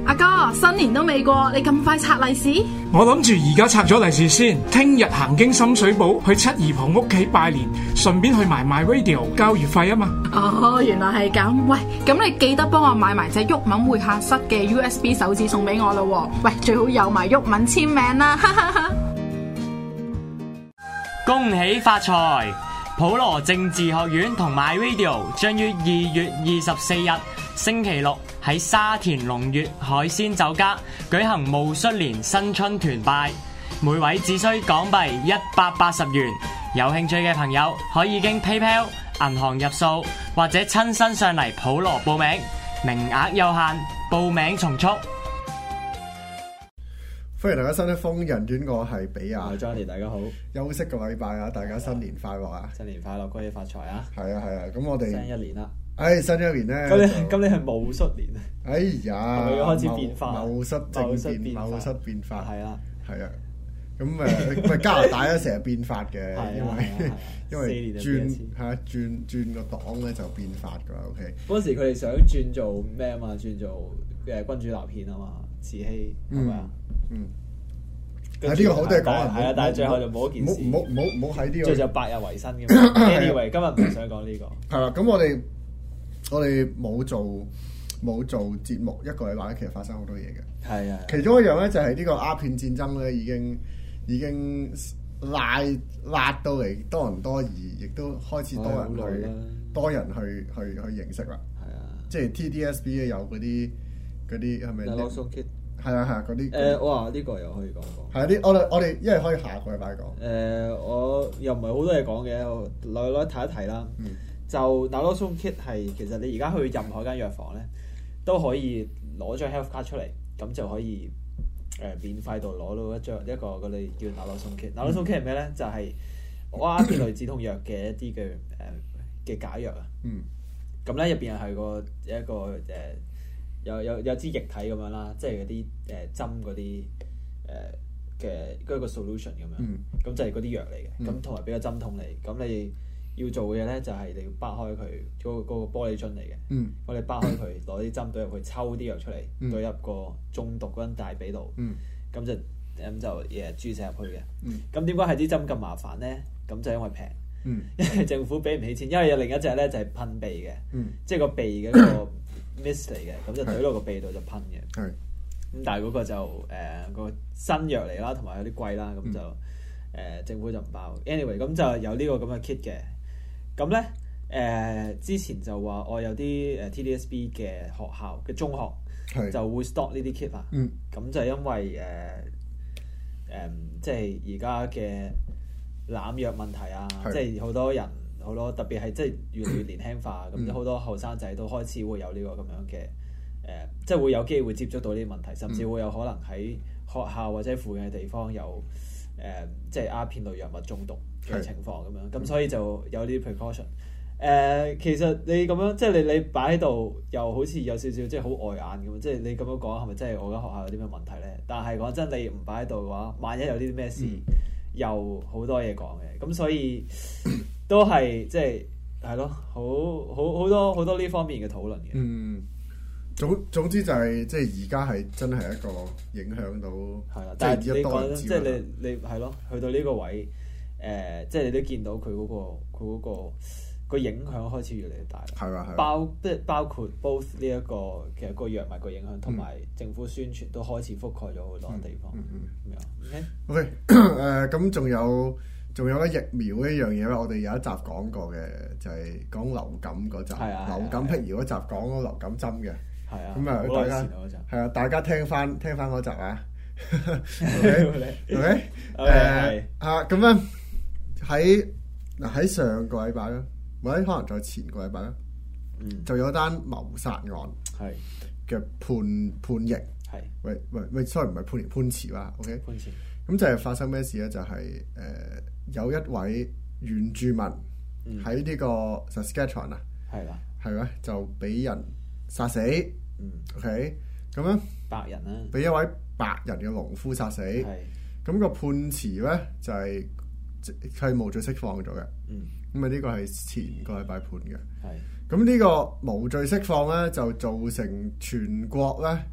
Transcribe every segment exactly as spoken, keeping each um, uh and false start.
阿哥，新年都未過，你咁快拆利是？ 我諗住而家拆咗利是先，聽日行經深水埗去七姨婆屋企拜年，順便去埋 MyRadio 交月費啊嘛。 哦，原來係咁。喂，咁你記得幫我買埋隻毓民會客室嘅 U S B 手指送俾我咯。喂，最好有埋毓民簽名啦。哈哈哈。 恭喜發財！普羅政治學院同 MyRadio 將於二月二十四日星期六喺沙田龍悅海鮮酒家舉行戊戌年新春團拜，每位只需港幣一百八十元。有興趣嘅朋友可以經 PayPal、銀行入數或者親身上嚟普羅報名，名額有限，報名從速。 歡迎大家收聽《瘋人院》，我係比亞， 我係 Johnny，大家好。 休息個禮拜啊，大家新年快樂啊！ 新年快樂，恭喜發財啊！ 係啊係啊，咁我哋新一年啦。 唉，新一年咧， 今年今年係戊戌年啊！ 哎呀， 係咪要開始變化？ 戊戌政變，戊戌變化， 係啊係啊。咁誒，咪加拿大咧成日變法嘅，因為因為轉係轉轉個黨咧就變法噶啦。OK， 嗰時佢哋想轉做咩啊嘛？轉做誒君主立憲啊嘛，慈禧係咪啊？ 嗯。係呢個好多嘢講啊， 係啊，但係最後就冇一件事。 唔好唔好唔好喺呢個。 最就百日維新嘅嘛。Anyway，今日唔係想講呢個。 係啦，咁我哋我哋冇做冇做節目一個禮拜，其實發生好多嘢嘅。 係啊。 其中一樣咧就係呢個鴉片戰爭咧，已經已經拉拉到嚟多倫多，而亦都開始多人去多人去去去認識啦。係啊。即係 T D S B 咧有嗰啲嗰啲係咪？係啊係啊，嗰啲誒，哇！呢個又可以講講。 係啊，啲我哋我哋因為可以下個禮拜講。 誒，我又唔係好多嘢講嘅，我來來提一提啦。嗯。就 Naloxone kit 係其實你而家去任何間藥房咧，都可以攞張 health card 出嚟，咁就可以誒免費度攞到一張一個嗰啲叫 Naloxone kit。Naloxone kit 係咩咧？就係鴉片類止痛藥嘅一啲嘅誒嘅解藥啊。嗯。咁咧入邊係個一個誒。有有有支液體咁樣啦，即係嗰啲誒針嗰啲誒嘅嗰個 solution 咁樣，咁、嗯、就係嗰啲藥嚟嘅，咁同埋俾個針筒你，咁你要做嘅嘢咧就係你要掰開佢嗰、嗰個嗰個玻璃樽嚟嘅，嗯、我哋掰開佢攞啲針對入去抽啲藥出嚟，嗯、對入個中毒嗰陣大髀度，咁、嗯、就咁就嘢注射入去嘅。咁點解係啲針咁麻煩咧？咁就因為平，嗯、因為政府俾唔起錢，因為有另一隻咧就係噴鼻嘅，嗯、即係個鼻嘅嗰個。miss 嚟嘅，咁就懟落個鼻度就噴嘅。係，咁但係嗰個就誒、呃嗰個新藥嚟啦，同埋有啲貴啦，咁就誒、呃、政府就唔包。anyway，咁就有呢個咁嘅 kit 嘅。咁咧誒之前就話我有啲誒 T D S B 嘅學校嘅中學是就會 stock 呢啲 kit 啊。嗯。咁就因為誒誒、呃、即係而家嘅濫藥問題啊，是即係好多人。好多特別係即係越嚟越年輕化，咁好、嗯、多後生仔都開始會有呢個咁樣嘅誒、呃，即係會有機會接觸到呢啲問題，甚至會有可能喺學校或者附近嘅地方有誒、呃，即係鴉片類藥物中毒嘅情況咁樣，咁、嗯、所以就有啲 precaution。誒、呃，其實你咁樣即係你你擺喺度，又好似有少少即係好礙眼咁，即係你咁樣講係咪真係我間學校有啲咩問題咧？但係講真，你唔擺喺度嘅話，萬一有啲咩事，嗯、又好多嘢講嘅，咁所以。都係即係係咯，好好好多好多呢方面嘅討論嘅。嗯， 總總之就係、是、即係而家係真係一個影響到係啦。但係你講即係你你係咯，去到呢個位誒、呃，即係你都見到佢嗰、嗰個佢嗰、嗰個個影響開始越嚟越大。係啊係。包即係包括 both 呢、這、一個其實個藥物個影響，同埋、嗯、政府宣傳都開始覆蓋咗好多地方。嗯嗯嗯。咁樣 OK OK 誒，咁仲有。仲有咧疫苗呢樣嘢咧，我哋有一集講過嘅，就係、是、講流感嗰集，啊、流感辟謠嗰集講嗰流感針嘅。係啊，咁啊，大家係啊，大家聽翻聽翻嗰集啊。OK OK 誒啊，咁樣喺嗱喺上個禮拜咧，或者可能在前個禮拜咧，嗯、就有單謀殺案係嘅判判刑係。喂喂喂 sorry 唔係判刑判詞啦 ，OK 判詞。咁就係發生咩事咧？就係、是、誒。呃有一位原住民喺呢個 Saskatchewan 啊，係啦，係咩？就俾人殺死。嗯 ，OK，咁樣白人啊，俾一位白人嘅農夫殺死。係，咁個判詞咧就係佢係無罪釋放咗嘅。嗯，咁啊呢個係前個禮拜判嘅。係，咁呢個無罪釋放咧就造成全國咧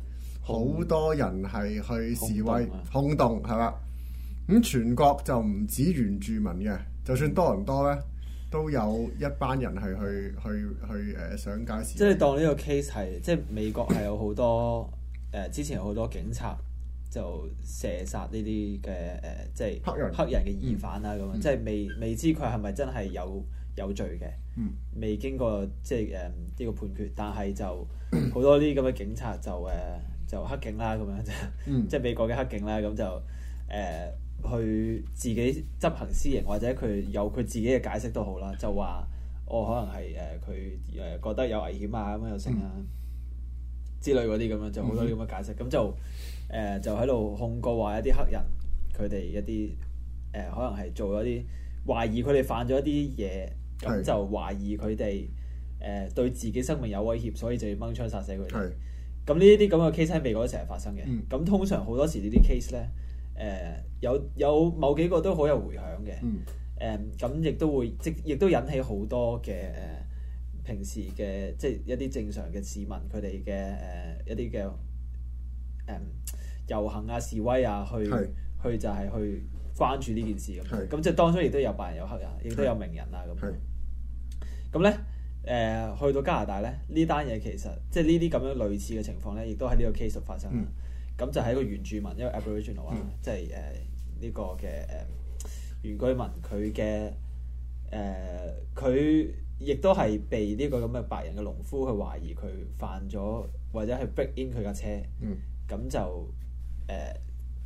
好多人係去示威轟動係啦。咁、嗯、全國就唔止原住民嘅，就算多倫多咧，都有一班人係去去去誒、呃、上街示威。 即係當呢個 case 係，即係美國係有好多誒、呃，之前有好多警察就射殺呢啲嘅誒，即係黑人黑人嘅疑犯啦咁樣，嗯、即係未未知佢係咪真係有有罪嘅，嗯、未經過即係誒呢個判決，但係就好多呢啲咁嘅警察就誒、呃、就黑警啦咁樣，嗯、即係美國嘅黑警啦，咁就誒。呃去自己執行私刑，或者佢有佢自己嘅解釋都好啦，就話我、哦、可能係誒佢誒覺得有危險啊咁樣又成啊、嗯、之類嗰啲咁樣，就好多啲咁嘅解釋，咁、嗯、就誒、呃、就喺度控告話一啲黑人佢哋一啲誒、呃、可能係做咗啲懷疑佢哋犯咗一啲嘢，咁就懷疑佢哋誒對自己生命有威脅，所以就要掹槍殺死佢哋。咁呢一啲咁嘅 case 喺美國都成日發生嘅，咁、嗯、通常好多時呢啲 case 咧。誒、呃、有有某幾個都好有迴響嘅，誒咁亦都會即亦都引起好多嘅誒、呃、平時嘅即係一啲正常嘅市民佢哋嘅誒一啲嘅誒遊行啊示威啊去是去就係去關注呢件事咁，咁是即係當中亦都有白人有黑人，亦都有名人啊咁。咁咧誒去到加拿大咧，呢單嘢其實即係呢啲咁樣類似嘅情況咧，亦都喺呢個 case 發生啦。嗯咁就係一個原住民，一個 Aboriginal 啊、嗯，即係誒呢個嘅誒、呃、原居民，佢嘅誒佢亦都係被呢個咁嘅白人嘅農夫去懷疑佢犯咗，或者係 break in 佢架車，咁、嗯、就誒、呃、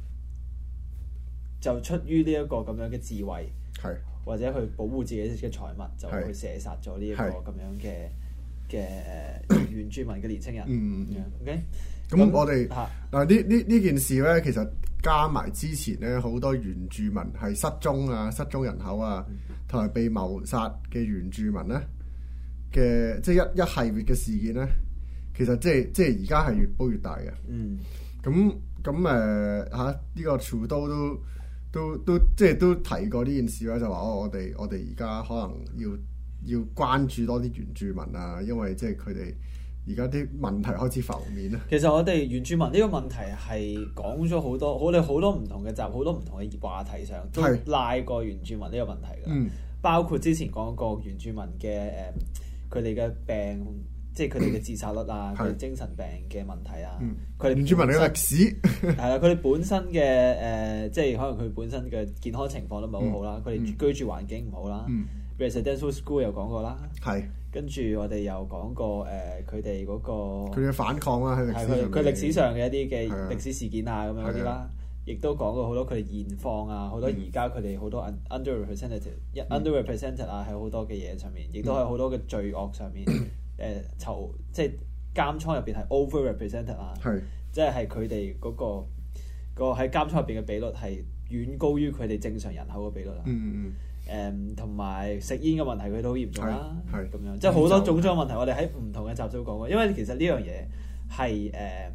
就出於呢一個咁樣嘅智慧，是或者去保護自己嘅財物，就去射殺咗呢一個咁樣嘅嘅誒原住民嘅年青人。嗯嗯 OK。 咁我哋嗱呢呢呢件事咧，其實加埋之前咧，好多原住民係失蹤啊、失蹤人口啊，同埋被謀殺嘅原住民咧嘅，即係一一系列嘅事件咧，其實即係即係而家係越煲越大嘅。嗯。咁咁誒嚇呢個 Trudeau 都都都即係都提過呢件事啦，就話我我哋我哋而家可能要要關注多啲原住民啊，因為即係佢哋。而家啲問題開始浮面啦。其實我哋原住民呢個問題係講咗好多，我哋好多唔同嘅集，好多唔同嘅話題上都拉過原住民呢個問題㗎。嗯、包括之前講過原住民嘅誒，佢哋嘅病，即係佢哋嘅自殺率啊，佢哋、嗯、精神病嘅問題啊，佢哋、嗯、原住民嘅歷史係啦，佢哋本身嘅誒、呃，即係可能佢本身嘅健康情況都唔係好好啦，佢哋、嗯、居住環境唔好啦。嗯 Residential school 又講過啦，係跟住我哋又講過誒佢哋嗰個佢嘅反抗啦，喺歷史上佢歷史上嘅一啲嘅歷史事件啊咁樣嗰啲啦，亦都講過好多佢哋現況啊，好多而家佢哋好多 underrepresented、underrepresented 啊，喺好多嘅嘢上面，亦都係好多嘅罪惡上面誒囚即係監倉入邊係 overrepresented 啊，即係係佢哋嗰個個喺監倉入邊嘅比率係遠高於佢哋正常人口嘅比率啦。嗯誒同埋食煙嘅問題佢都好嚴重啦，咁樣即係好多種種問題，我哋喺唔同嘅集數講過。因為其實呢樣嘢係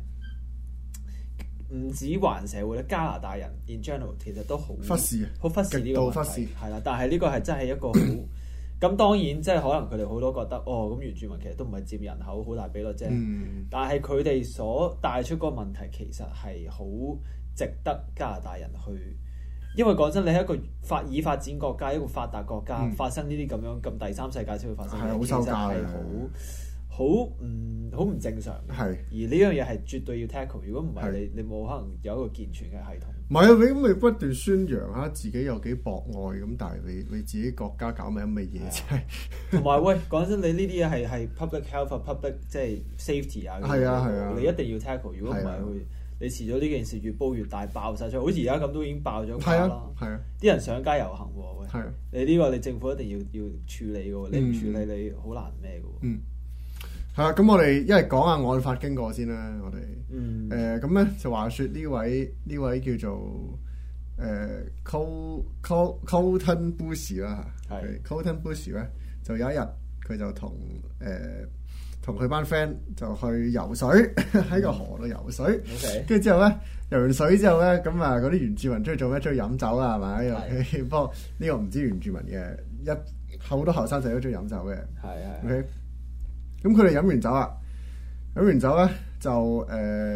誒唔止華人社會咧，加拿大人 in general 其實都好忽視，好忽視呢個問題，係啦。但係呢個係真係一個好咁，當然即係可能佢哋好多覺得哦，咁原住民其實都唔係佔人口好大比率啫。嗯、但係佢哋所帶出嗰個問題其實係好值得加拿大人去。因為講真，你喺一個發已發展國家，一個發達國家、嗯、發生呢啲咁樣咁第三世界先會發生嘅， 係好收家嘅， 好好唔好唔正常。係而呢樣嘢係絕對要 tackle。如果唔係，你你冇可能有一個健全嘅系統。 唔係啊，你咁你不斷宣揚下自己有幾博愛咁，但係你你自己國家搞咩咁嘅嘢啫？ 同埋喂，講真，你呢啲嘢係係 public health 啊 public 即係 safety 啊，係啊係啊，你一定要 tackle。如果唔係會。你遲咗呢件事越煲越大，爆晒出嚟，好似而家咁都已經爆咗架啦。係啊，啲人上街遊行喎，喂，啊、你呢個你政府一定要要處理嘅喎，嗯、你唔處理你好難咩嘅喎。嗯， 係啊，咁我哋一係講下案發經過先啦，我哋。嗯。誒咁咧就話説呢位呢位叫做誒 Col Col Colton Bush 啦嚇，係 Colton Bush 咧就有一日佢就同誒。呃同佢班 friend 就去游水，喺個河度游水。跟住 Okay. 之後咧，游完水之後咧，咁啊嗰啲原住民中意做咩？中意飲酒啦，係咪？是不過呢個唔知原住民嘅，一好多後生仔都中意飲酒嘅。係係。OK，咁佢哋飲完酒啦，飲完酒咧就誒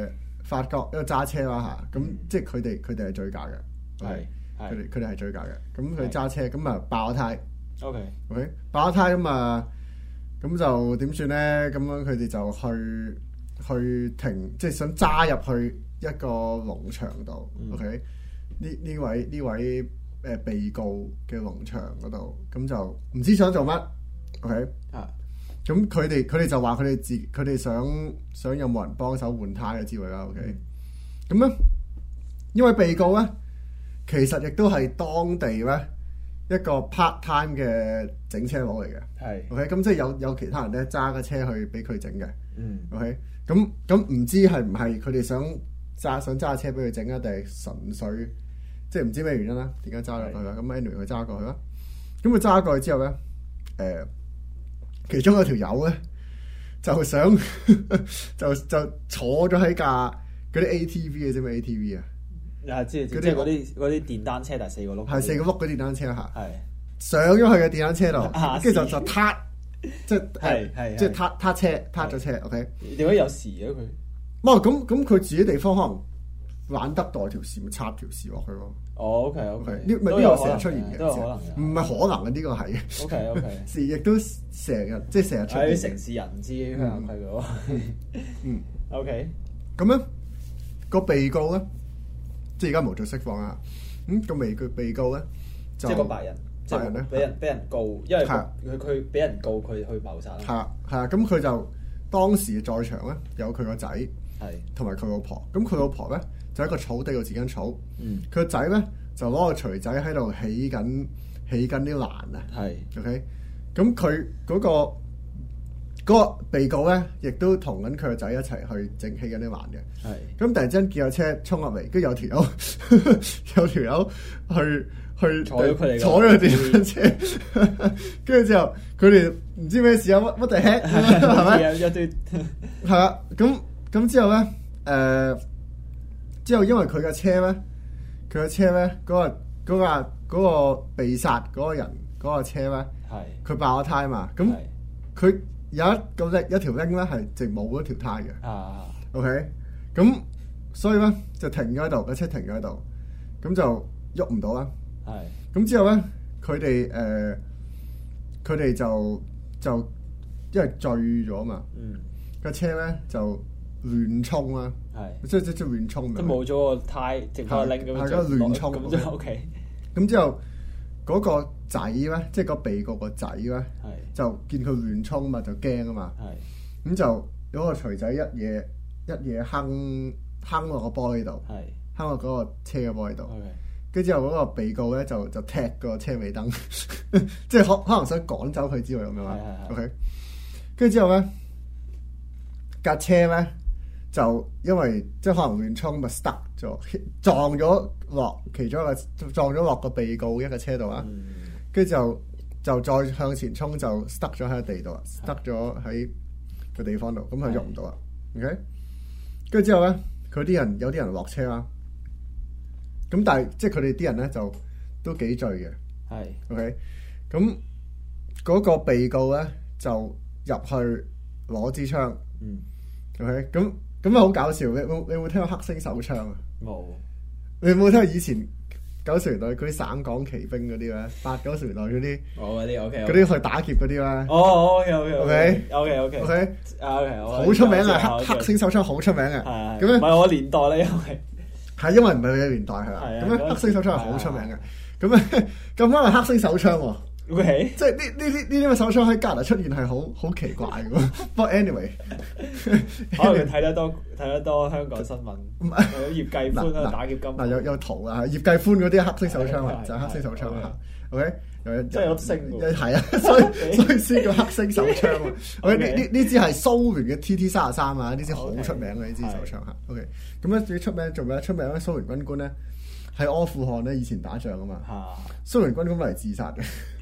法國一個揸車啦嚇，咁即係佢哋佢哋係醉駕嘅，係佢哋佢哋係醉駕嘅，咁佢揸車咁啊爆咗胎 ，OK OK 爆咗胎咁啊，咁就點算咧？咁樣佢哋就去去停，即係想揸入去一個農場度 OK。呢呢位呢位誒被告嘅農場嗰度，咁就唔知想做乜 OK 啊？咁佢哋佢哋就話佢哋自佢哋想想有冇人幫手換胎嘅之類啦 OK。咁咧，因為被告咧，其實亦都係當地咧一個 part time 嘅整車佬嚟嘅，係 OK。咁即係有有其他人咧揸架車去俾佢整嘅，嗯 OK。咁咁唔知係唔係佢哋想揸想揸架車俾佢整啊，定係純粹即係唔知咩原因啦？點解揸入去啦？咁 anyway 佢揸過去啦。咁佢揸過去之後咧，誒、呃。其中有條友咧，就想就就坐咗喺架嗰啲 A T V 嘅啫嘛 ，A T V 啊， 啊知即係嗰啲嗰啲電單車，但係四個轆， 係四個轆嗰啲電單車嚇，係是上咗去嘅電單車度，跟住就就撻，即係係係即係撻撻車撻咗車 ，OK？ 點解有時嘅佢？ 唔係咁咁，佢自己地方可能玩得代條線，咪插條線落去咯。 哦 ，OK OK， 呢咪呢個成日出現嘅， 都有可能， 唔係可能嘅呢個係。 OK OK， 是亦都成日即係成日出現。 喺城市人知香港規嘅喎。嗯 OK， 咁咧個被告咧，即係而家無罪釋放啊。咁個被告被告咧， 即係個白人，白人咧俾人俾人告，因為佢佢俾人告佢去謀殺。 係啊係啊，咁佢就當時在場咧有佢個仔，係同埋佢老婆。咁佢老婆咧。就喺個草地度自緊草，佢個仔咧就攞個錘仔喺度起緊起緊啲欄啊。係是 ，OK，咁佢嗰個嗰、嗰個被告咧，亦都同緊佢個仔一齊去整起緊啲欄嘅。係是，咁突然之間見有車衝入嚟，跟住有條友有條友去去坐咗佢哋坐咗佢電單車，跟住之後佢哋唔知咩事啊，乜乜地 head 係咪？一堆係啊，咁咁之後咧誒。呃之後，因為佢嘅車咧，佢嘅車咧，嗰、嗰個嗰、嗰個嗰個被殺嗰個人嗰個車咧，係佢是爆咗胎嘛。咁佢是有一個拎一條拎咧係直冇咗條胎嘅。啊，OK，咁所以咧就停咗喺度，個車停咗喺度，咁就喐唔到啦。係咁是之後咧，佢哋誒佢哋就就因為醉咗嘛，嗯，個車咧就亂衝啦。係，即即即亂衝嘅，即冇咗個胎，直頭拎咁樣，係嗰亂衝咁就 OK。咁之後嗰個仔咧，即係個被告個仔咧，就見佢亂衝嘛，就驚啊嘛。係，咁就嗰個錘仔一嘢一嘢坑坑落個玻璃度，坑落嗰個車嘅玻璃度。跟住之後嗰個被告咧就就踢個車尾燈，即係可可能想趕走佢之類咁樣啦。OK，跟住之後咧架車咧。就因為即係可能亂衝咪 stuck 咗，撞咗落其中一個撞咗落個被告一個車度啦，跟住、嗯、就就再向前衝就 stuck 咗喺個地度啊，stuck 咗喺個地方度，咁佢喐唔到啦。OK，跟住之後咧，佢啲人有啲人落車啦，咁但係即係佢哋啲人咧就都幾醉嘅。係是 OK，咁嗰個被告咧就入去攞支槍。嗯 OK，咁。咁啊好搞笑！你冇你有冇聽過黑星手槍啊？冇。你有冇聽過以前九十年代嗰啲省港旗兵嗰啲咧？八九十年代嗰啲。哦，嗰啲 OK。嗰啲去打劫嗰啲咧。哦，OK OK OK OK OK OK 啊 OK。好出名啊！黑黑星手槍好出名嘅。係。咁樣唔係我年代咧，因為係因為唔係你嘅年代係嘛？咁樣黑星手槍係好出名嘅。咁咧咁啱係黑星手槍喎。OK，即係呢呢啲呢啲嘅手槍喺加拿大出現係好好奇怪嘅，不過 anyway，可能睇得多睇得多香港新聞，葉繼歡啊打劫金嗱有有圖啊，葉繼歡嗰啲黑色手槍啊，就係黑色手槍啊 ，OK，即係有星喎，係啊，所以所以先叫黑色手槍啊，OK，呢呢呢支係蘇聯嘅 T T 三十三啊，呢支好出名嘅呢支手槍嚇 ，OK，咁咧最出名做咩？出名咧蘇聯軍官咧。喺阿富汗咧，以前打仗啊嘛，蘇聯軍官嚟自殺嘅，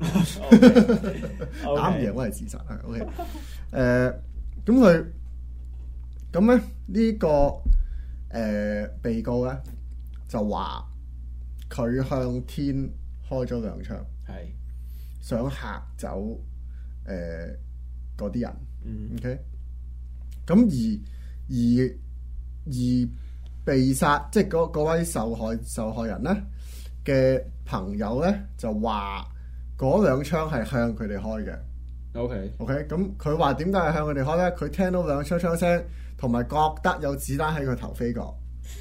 打唔贏我嚟自殺啊。OK，誒咁佢咁咧呢個誒、呃、被告咧就話佢向天開咗兩槍，係想嚇走誒嗰啲人。嗯、OK，咁而而而被殺，即係嗰嗰位受害受害人咧嘅朋友咧就話嗰兩槍係向佢哋開嘅。 OK OK，咁佢話點解係向佢哋開咧？佢聽到兩槍槍聲，同埋覺得有子彈喺佢頭飛過。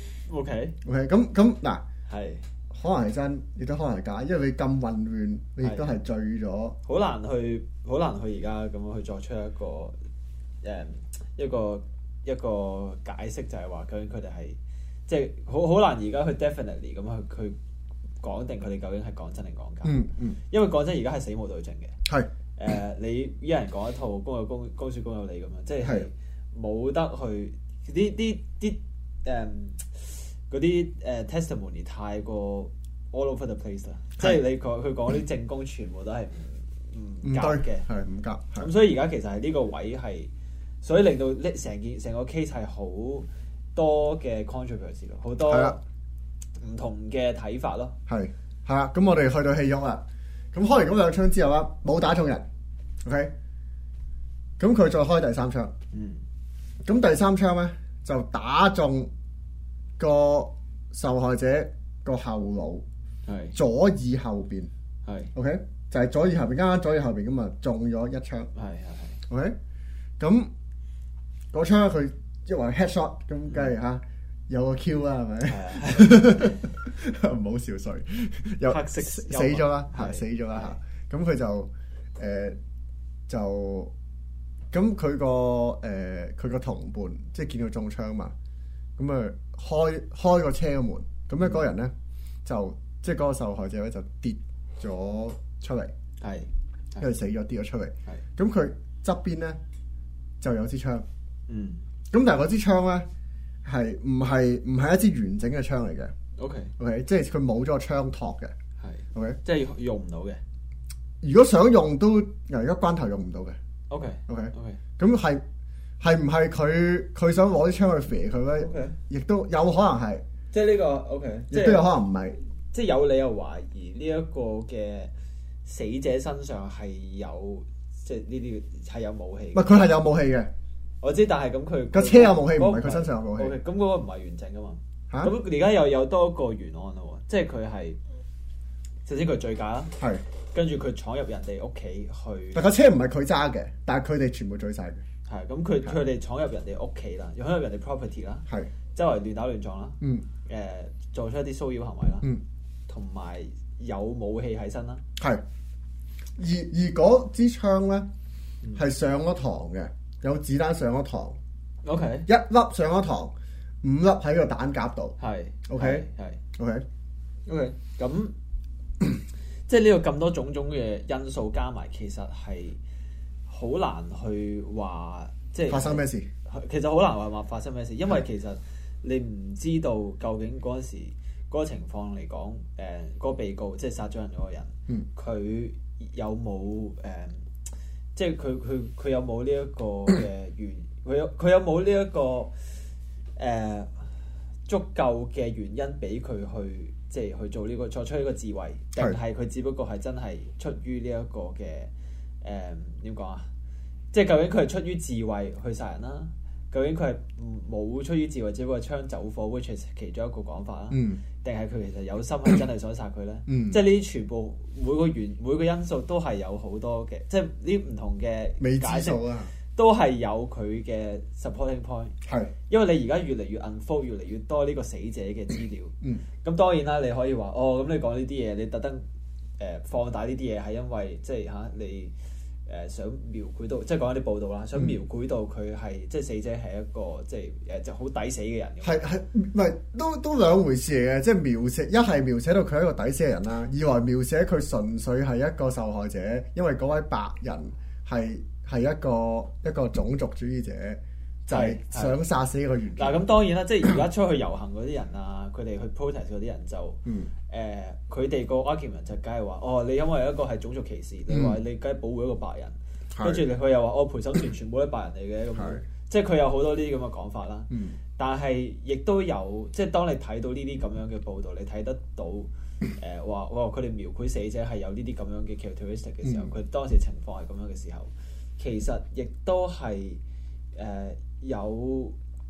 OK OK，咁咁嗱， 係可能係真，亦都可能係假，因為你咁混亂，你亦都係醉咗， 好難去好難去而家咁樣去作出一個誒、嗯、一個一個解釋，就係話究竟佢哋係即係好好難而家去 definitely 咁去去講定佢哋究竟係講真定講假。 嗯嗯， 因為講真而家係死無對證嘅。 係。 誒、呃，你一人講一套，公有公，公說公有理咁樣，即係冇得去啲啲啲誒嗰啲誒 testimony 太過 all over the place 啦，即係你講佢講啲證供全部都係唔唔夾嘅， 係唔夾。 咁所以而家其實係呢個位係，所以令到呢成件成個 case 係好多嘅 controversy 咯，好多唔同嘅睇法咯。 係係啊，咁我哋去到戲肉啦。咁開完嗰兩槍之後啦，冇打中人 ，OK。咁佢再開第三槍， 嗯。咁第三槍咧就打中個受害者個後腦，係左耳後邊，係 OK，就係左耳後邊，啱啱左耳後邊咁啊，中咗一槍，係係係 OK。咁嗰槍佢因為 headshot，咁梗係嚇有個 Q 啦，係咪？唔好笑衰，又黑色死咗啦，嚇死咗啦嚇。咁佢就誒、呃、就咁佢個誒佢個同伴，即係見到中槍嘛，咁啊開開個車門，咁咧嗰個人咧就即係嗰個受害者咧就跌咗出嚟，係因為死咗跌咗出嚟，係咁佢側邊咧就有支槍，嗯，咁但係嗰支槍咧係唔係唔係一支完整嘅槍嚟嘅。OK OK， 即係佢冇咗個槍托嘅，係 OK，即係用唔到嘅。如果想用都而家關頭用唔到嘅。OK OK OK，咁係係唔係佢佢想攞啲槍去射佢咧？ OK， 亦都有可能係，即係呢個 OK， 亦都有可能唔係，即係有理由懷疑呢一個嘅死者身上係有即係呢啲係有武器。唔係佢係有武器嘅，我知，但係咁佢個車有武器，唔係佢身上有武器。OK， 咁嗰個唔係完整噶嘛？咁而家又有多個懸案咯，即係佢係首先佢醉駕啦，係跟住佢闖入人哋屋企去。但架車唔係佢揸嘅，但係佢哋全部醉晒嘅。係咁，佢佢哋闖入人哋屋企啦，闖入人哋 property 啦，係周圍亂打亂撞啦，嗯，誒、呃、做出一啲騷擾行為啦，嗯，同埋有武器喺身啦，係。而而嗰支槍咧係上咗膛嘅，有子彈上咗膛。OK， 一粒上咗膛。五粒喺個彈夾度，係 OK，係 OK，OK， 咁即係呢個咁多種種嘅因素加埋，其實係好難去話即係發生咩事。其實好難話話發生咩事，因為其實你唔知道究竟嗰陣時嗰個情況嚟講，誒、呃、嗰、嗰個被告即係殺咗人嗰個人，佢、嗯、有冇誒、呃，即係佢佢佢有冇呢一個嘅原，佢有佢有冇呢一個。誒、呃、足夠嘅原因俾佢去即係去做呢、這個作出呢個自衛，定係佢只不過係真係出於呢一個嘅誒點講啊？即係究竟佢係出於自衛去殺人啦？究竟佢係冇出於自衛，只不過槍走火 which is 其中一個講法啦。嗯，定係佢其實有心係真係想殺佢咧？嗯，即係呢啲全部每個原每個因素都係有好多嘅，即係呢唔同嘅未知數啊。都係有佢嘅 supporting point，係因為你而家越嚟越 unfold， 越嚟越多呢個死者嘅資料。嗯，咁當然啦，你可以話哦，咁你講呢啲嘢，你特登誒放大呢啲嘢，係因為即係嚇、啊、你誒、呃、想描繪到，即係講一啲報道啦，想描繪到佢係、嗯、即係死者係一個即係誒就好抵死嘅人。係係唔係都都兩回事嚟嘅，即係描寫一係描寫到佢係一個抵死嘅人啦，二來描寫佢純粹係一個受害者，因為嗰位白人係。係一個一個種族主義者，就係、是、想殺死一個原。嗱咁當然啦，即係而家出去遊行嗰啲人啊，佢哋去 protest 嗰啲人就，誒佢哋個 argument 就梗係話，哦你因為一個係種族歧視，嗯、你話你梗係保護一個白人，跟住佢又話，我、哦、陪審團全部都係白人嚟嘅咁，即係佢有好多呢啲咁嘅講法啦。嗯、但係亦都有，即係當你睇到呢啲咁樣嘅報導，你睇得到誒話，哇佢哋描繪死者係有呢啲咁樣嘅 characteristic 嘅時候，佢、嗯、當時情況係咁樣嘅時候。其實亦都係誒有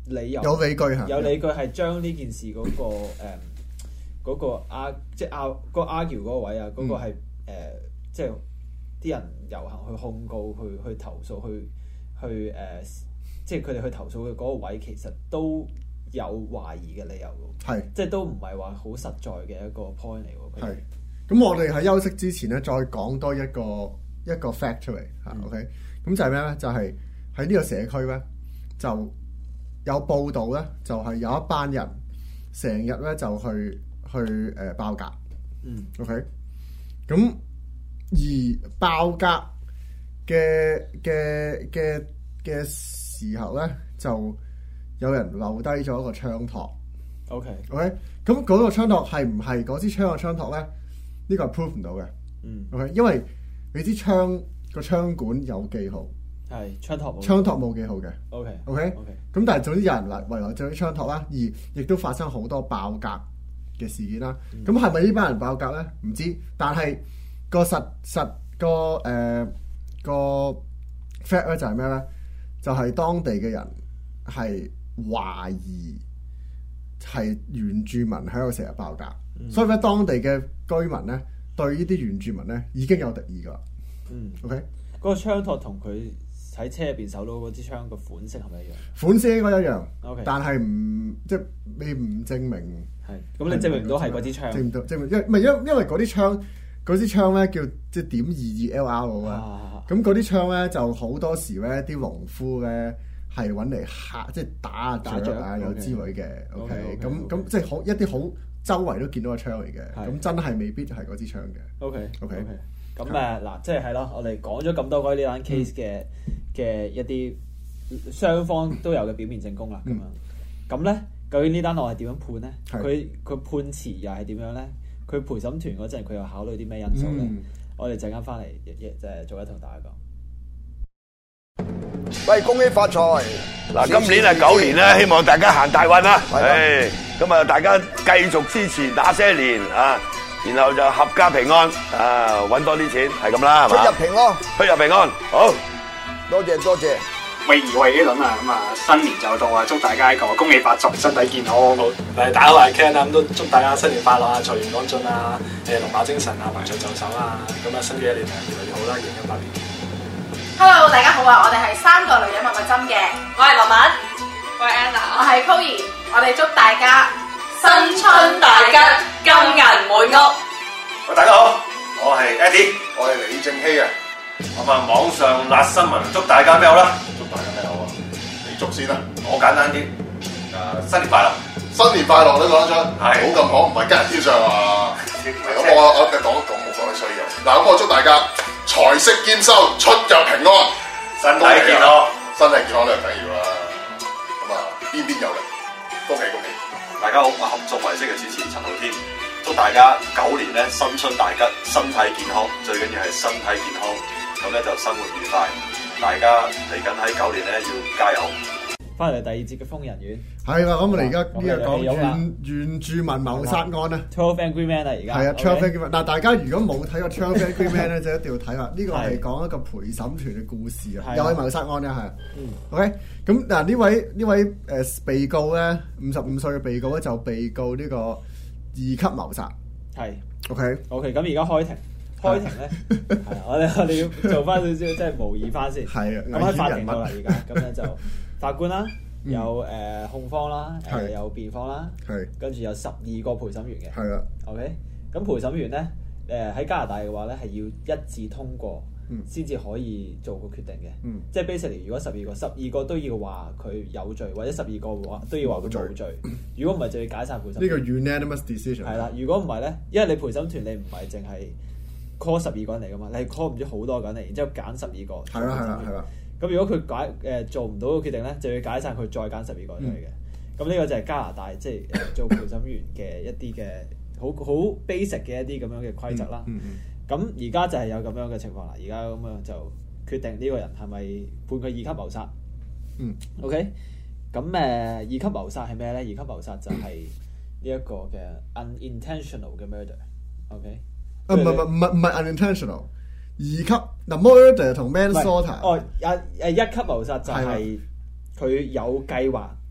理由有理據係有理據係將呢件事嗰、嗰個誒嗰、呃嗰個 ar 即係 ar 嗰個 argue 嗰個位啊，嗰、嗰個係誒、呃、即係啲人遊行去控告、去去投訴、去去誒、呃，即係佢哋去投訴嘅嗰個位，其實都有懷疑嘅理由嘅， 係即係都唔係話好實在嘅一個 point 嚟喎。 係咁，我哋喺休息之前咧，再講多一個一個 fact 出嚟嚇、嗯、，OK？咁就係咩咧？就係喺呢個社區咧，就有報道咧，就係、是、有一班人成日咧就去去誒、呃、爆格， 嗯 ，OK？咁而爆格嘅嘅嘅嘅時候咧，就有人留低咗一個槍托。OK，OK， 咁嗰個槍托係唔係嗰支槍嘅槍托咧？呢、這個係 prove 唔到嘅。 嗯 ，OK，因為你支槍個槍管有記號， 係槍托冇槍托冇記號嘅。 OK，OK，OK， 咁但係總之有人嚟遺留咗啲槍托啦，而亦都發生好多爆格嘅事件啦。咁係咪呢班人爆格咧？唔知，但係個實實個誒、呃、個 fact 咧就係咩咧？就係、是、當地嘅人係懷疑係原住民喺度成日爆格，嗯、所以咧當地嘅居民咧對呢啲原住民咧已經有敵意噶啦。 嗯 ，OK， 嗰個槍托同佢喺車入邊搜到嗰支槍個款式係咪一樣？ 款式應該一樣 ，OK， 但係唔即係你唔證明係，咁你證明唔到係嗰支槍， 證唔到證明，因唔係因因為嗰啲槍嗰支槍咧叫即係點二二 L R 啊，咁嗰啲槍咧就好多時咧啲農夫咧係揾嚟嚇，即係打打雀啊有之類嘅 ，OK，咁咁即係好一啲好周圍都見到個槍嚟嘅，咁真係未必係嗰支槍嘅 ，OK，OK。咁誒嗱，即係係咯，我哋講咗咁多關於呢單 case 嘅嘅一啲雙方都有嘅表面證供啦，咁樣咁咧，究竟呢單案係點樣判咧？佢佢判詞又係點樣咧？佢陪審團嗰陣佢又考慮啲咩因素咧？嗯、我哋陣間翻嚟亦即係做一同大家講。 喂，恭喜發財！嗱，今年係狗年啦，希望大家行大運啦。誒，咁啊，大家繼續支持那些年啊！然後就合家平安，啊，揾多啲錢，係咁啦，係嘛？出入平安，出入平安，好，多謝多謝。 喂，我係 Alan 啊，咁啊，新年就到啊，祝大家一個恭喜發財，身體健康。好， 誒，大家好，我係 Ken 啊，咁都祝大家新年快樂啊，財源廣進啊，誒，龍馬精神啊，橫財就手啊，咁啊，新嘅一年啊，越嚟越好啦，二零一八年。 Hello， 大家好啊，我哋係三個女人蜜蜜針嘅，我係羅文，我係 Anna， 我係 Chloe， 我哋祝大家新春大吉，金銀滿屋。 喂，大家好，我係 Eddie， 我係李正熙啊。咁啊，網上辣新聞，祝大家咩好啦？祝大家咩好啊？你祝先啦，我簡單啲。誒，新年快樂！新年快樂，你講得出，係冇咁講，唔係吉人天相啊。咁我我嘅講講冇講得衰嘅。嗱，咁我祝大家財色兼收，出入平安，身體健康，身體健康都係緊要啦。咁啊，邊邊有力，恭喜恭喜！大家好，我合作為式嘅主持陳浩天，祝大家狗年咧新春大吉，身體健康，最緊要係身體健康，咁咧就生活愉快。大家嚟緊喺狗年咧要加油。 翻嚟第二節嘅瘋人院， 係啦，咁我哋而家呢個講原原住民謀殺案啊 twelve Angry Men 啊，而家係啊 twelve Angry Men。嗱，大家如果冇睇過twelve Angry Men 咧，就一定要睇啦。呢個係講一個陪審團嘅故事啊，又係謀殺案啊，係。OK，咁嗱呢位呢位誒被告咧，五十五歲嘅被告咧就被告呢個二級謀殺。 係。 OK。 OK，咁而家開庭，開庭咧，係我哋我哋要做翻少少，即係模擬翻先。 係啊。 咁喺法庭度啦，而家咁咧就。法官啦，有誒、呃、控方啦，誒、呃、有辯方啦，跟住有十二個陪審員嘅。 係啦。 OK，咁陪審員咧，誒喺加拿大嘅話咧係要一致通過，先至、嗯、可以做個決定嘅。嗯、即係 basically，如果十二個，十二個都要話佢有罪，或者十二個話都要話佢冇罪。如果唔係就要解散陪審團。呢個 unanimous decision。 係啦，如果唔係咧，因為你陪審團你唔係淨係 call 十二個人嚟噶嘛，你係 call 唔知好多個人嚟，然之後揀十二個。 係啦，係啦，係啦。 咁如果佢解誒、呃、做唔到個決定咧，就要解散佢，再揀十二個人嚟嘅。咁呢、嗯、個就係加拿大即係、就是、做陪審員嘅一啲嘅好好 basic 嘅一啲咁樣嘅規則啦。咁而家就係有咁樣嘅情況啦。而家咁樣就決定呢個人係咪判佢二級謀殺？嗯。OK。咁誒二級謀殺係咩咧？二級謀殺就係呢一個嘅 unintentional 嘅 murder。OK。 啊唔係唔係唔係唔係 unintentional。二級嗱 murder 同 manslaughter 哦，誒誒一級謀殺就係佢有計劃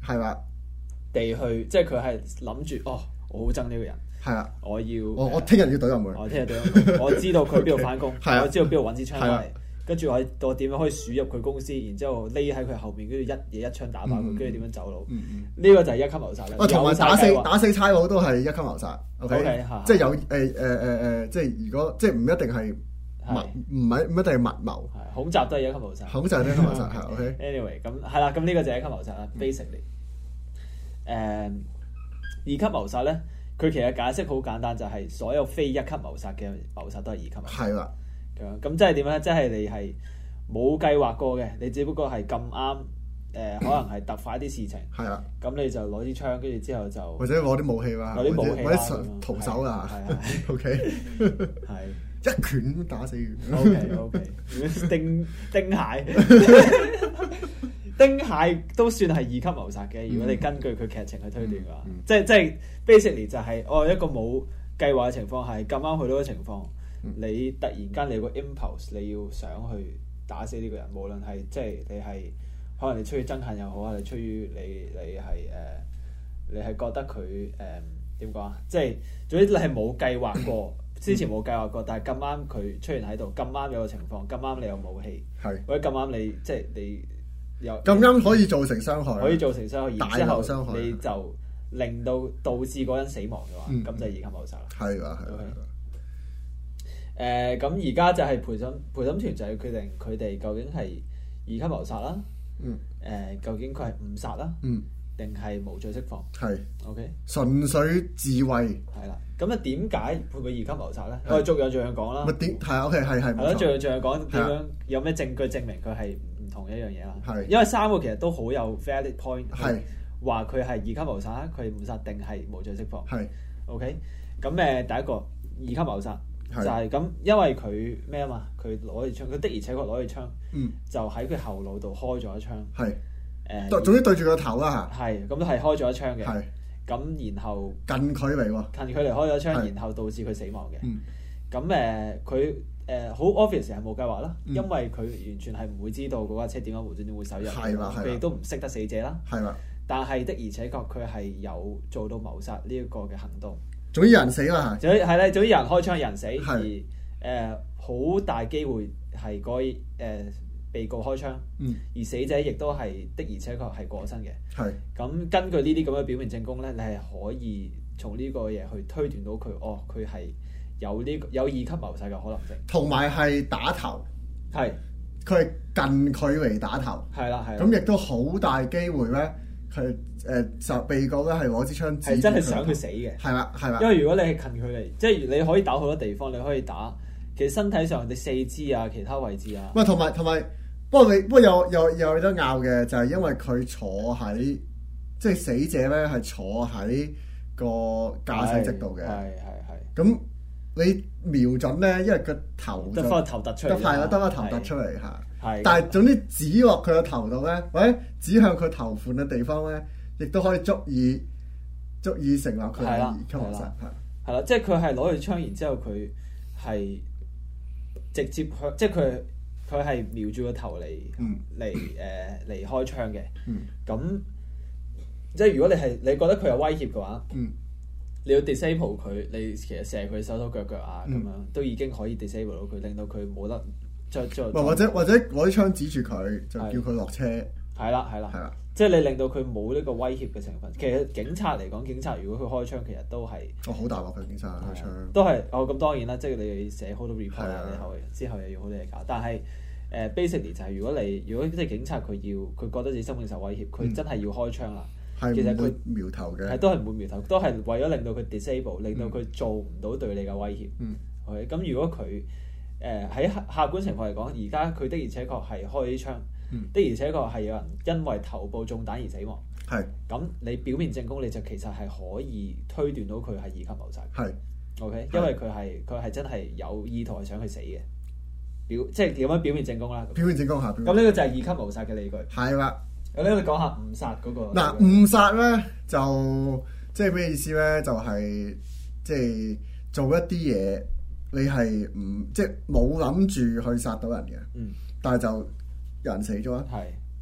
係啦， 地去即係佢係諗住哦，我好憎呢個人。 係啦， 我要我我聽日要懟入門， 我聽日懟入門，我知道佢邊度翻工，我知道邊度揾支槍嚟，跟住我我點樣可以鼠入佢公司，然之後匿喺佢後面，跟住一嘢一槍打爆佢，跟住點樣走佬？呢個就係一級謀殺啦。 同埋打死打死差佬都係一級謀殺。OK， okay 即係有誒誒誒誒，即係如果即係唔一定係密，唔係唔一定係密謀。 恐襲都係一級謀殺。 恐襲都係一級謀殺，係 OK。 Anyway，咁係啦，咁呢個就係一級謀殺啦。Basically，誒二級謀殺咧。佢其實解釋好簡單，就係、是、所有非一級謀殺嘅謀殺都係二級謀殺。 係啦的，咁咁即係點咧？即係你係冇計劃過嘅，你只不過係咁啱誒，可能係突發啲事情。係啊的，咁你就攞支槍，跟住之後就或者攞啲武器啦， 攞啲武器啦， 或者徒手啊。係啊，OK， 係一拳打死佢。 OK OK，丁丁蟹。丁蟹都算係二級謀殺嘅，如果你根據佢劇情去推斷嘅話，嗯嗯、即係即係 basically 就係、是、哦一個冇計劃嘅情況，係咁啱去到嘅情況，嗯、你突然間你有個 impulse，你要想去打死呢個人，無論係即係你係可能你出於憎恨又好啊，你出於你你係誒、呃、你係覺得佢誒點講啊？即係總之你係冇計劃過，之前冇計劃過，但係咁啱佢出現喺度，咁啱有個情況，咁啱你有武器， 係或者咁啱你即係你。 咁啱可以造成傷害， 可以造成傷害， 大然傷害之後你就令到導致嗰人死亡嘅話，咁、嗯、就係二級謀殺啦。係啦，係啦。誒，咁而家就係陪審陪審團就係決定佢哋究竟係二級謀殺啦，嗯，誒、呃，究竟佢係誤殺啦，嗯，定係無罪釋放？係，OK， 純粹自衛。 係啦，咁啊點解判佢二級謀殺咧？我哋逐樣逐樣講啦。 咪點係啊？OK，係係。係咯，逐樣逐樣講點樣？有咩證據證明佢係？同一樣嘢啦，係因為三個其實都好有 valid point，係話佢係二級謀殺，佢誤殺定係無罪釋放，係 OK。咁誒第一個二級謀殺就係咁，因為佢咩啊嘛，佢攞住槍，佢的而且確攞住槍，嗯，就喺佢後腦度開咗一槍，係誒， 總之對住個頭啦嚇， 係咁都係開咗一槍嘅，係咁然後近距離喎， 近距離開咗槍，然後導致佢死亡嘅，嗯，咁誒佢。誒好 obvious 係冇計劃啦，因為佢完全係唔會知道嗰架車點解無端端會手入，佢亦都唔識得死者啦。係啦，但係的而且確佢係有做到謀殺呢一個嘅行動。 總之有人死啦， 總之係咧，總之有人開槍，有人死，而誒好大機會係嗰誒被告開槍，而死者亦都係的而且確係過身嘅。係咁根據呢啲咁嘅表面證供咧，你係可以從呢個嘢去推斷到佢，哦，佢係。有呢、這個有二級謀殺嘅可能性， 同埋係打頭，係佢係近距離打頭， 係啦係。 咁亦都好大機會咧，佢誒就被告咧係攞支槍指， 係真係想佢死嘅， 係啦係啦。 因為如果你係近距離，即係你可以打好多地方，你可以打其實身體上你四肢啊，其他位置啊。 喂，同埋同埋，不過你不過有有有得拗嘅，就係、是、因為佢坐喺即係死者咧係坐喺個駕駛席度嘅，係係係咁。你瞄準咧，因為個頭得翻個頭突出嚟， 係啦，得翻個頭突出嚟嚇。係，但係總之指落佢個頭度咧，或者指向佢頭款嘅地方咧，亦都可以足以足以成立佢係二級謀殺。係係啦，即係佢係攞住槍，然之後佢係直接向，即係佢佢係瞄住個頭嚟嚟誒嚟開槍嘅。咁、嗯、即係如果你係你覺得佢有威脅嘅話，嗯。你要 disable 佢，你其實射佢手手腳腳啊，咁、嗯、樣都已經可以 disable 到佢，令到佢冇得再再。 或者或者攞啲槍指住佢，就叫佢落車。 係啦係啦係啦，即係你令到佢冇呢個威脅嘅成分。其實警察嚟講，警察如果佢開槍，其實都係哦好大鑊嘅警察開槍。 都係哦咁當然啦，即係你寫好多 report 啊，之後之後又要好多嘢搞。但係誒、呃、basically 就係如果你如果即係警察佢要佢覺得自己生命受威脅，佢、嗯、真係要開槍啦。 其實佢苗頭嘅， 係都係唔會苗頭，都係為咗令到佢 disable，令到佢做唔到對你嘅威脅。嗯，OK。咁如果佢誒喺客客觀情況嚟講，而家佢的而且確係開咗啲槍，嗯、的而且確係有人因為頭部中彈而死亡。係是。咁你表面證供你就其實係可以推斷到佢係二級謀殺。係是。OK，因為佢係佢係真係有意圖係想去死嘅。表即係點樣表面證供啦？ 表面證供下。咁呢個就係二級謀殺嘅理據。係啦。 我呢度講下誤殺嗰個。 嗱，誤殺咧就即係咩意思咧？就係即係做一啲嘢，你係唔即係冇諗住去殺到人嘅。嗯。但係就有人死咗。係。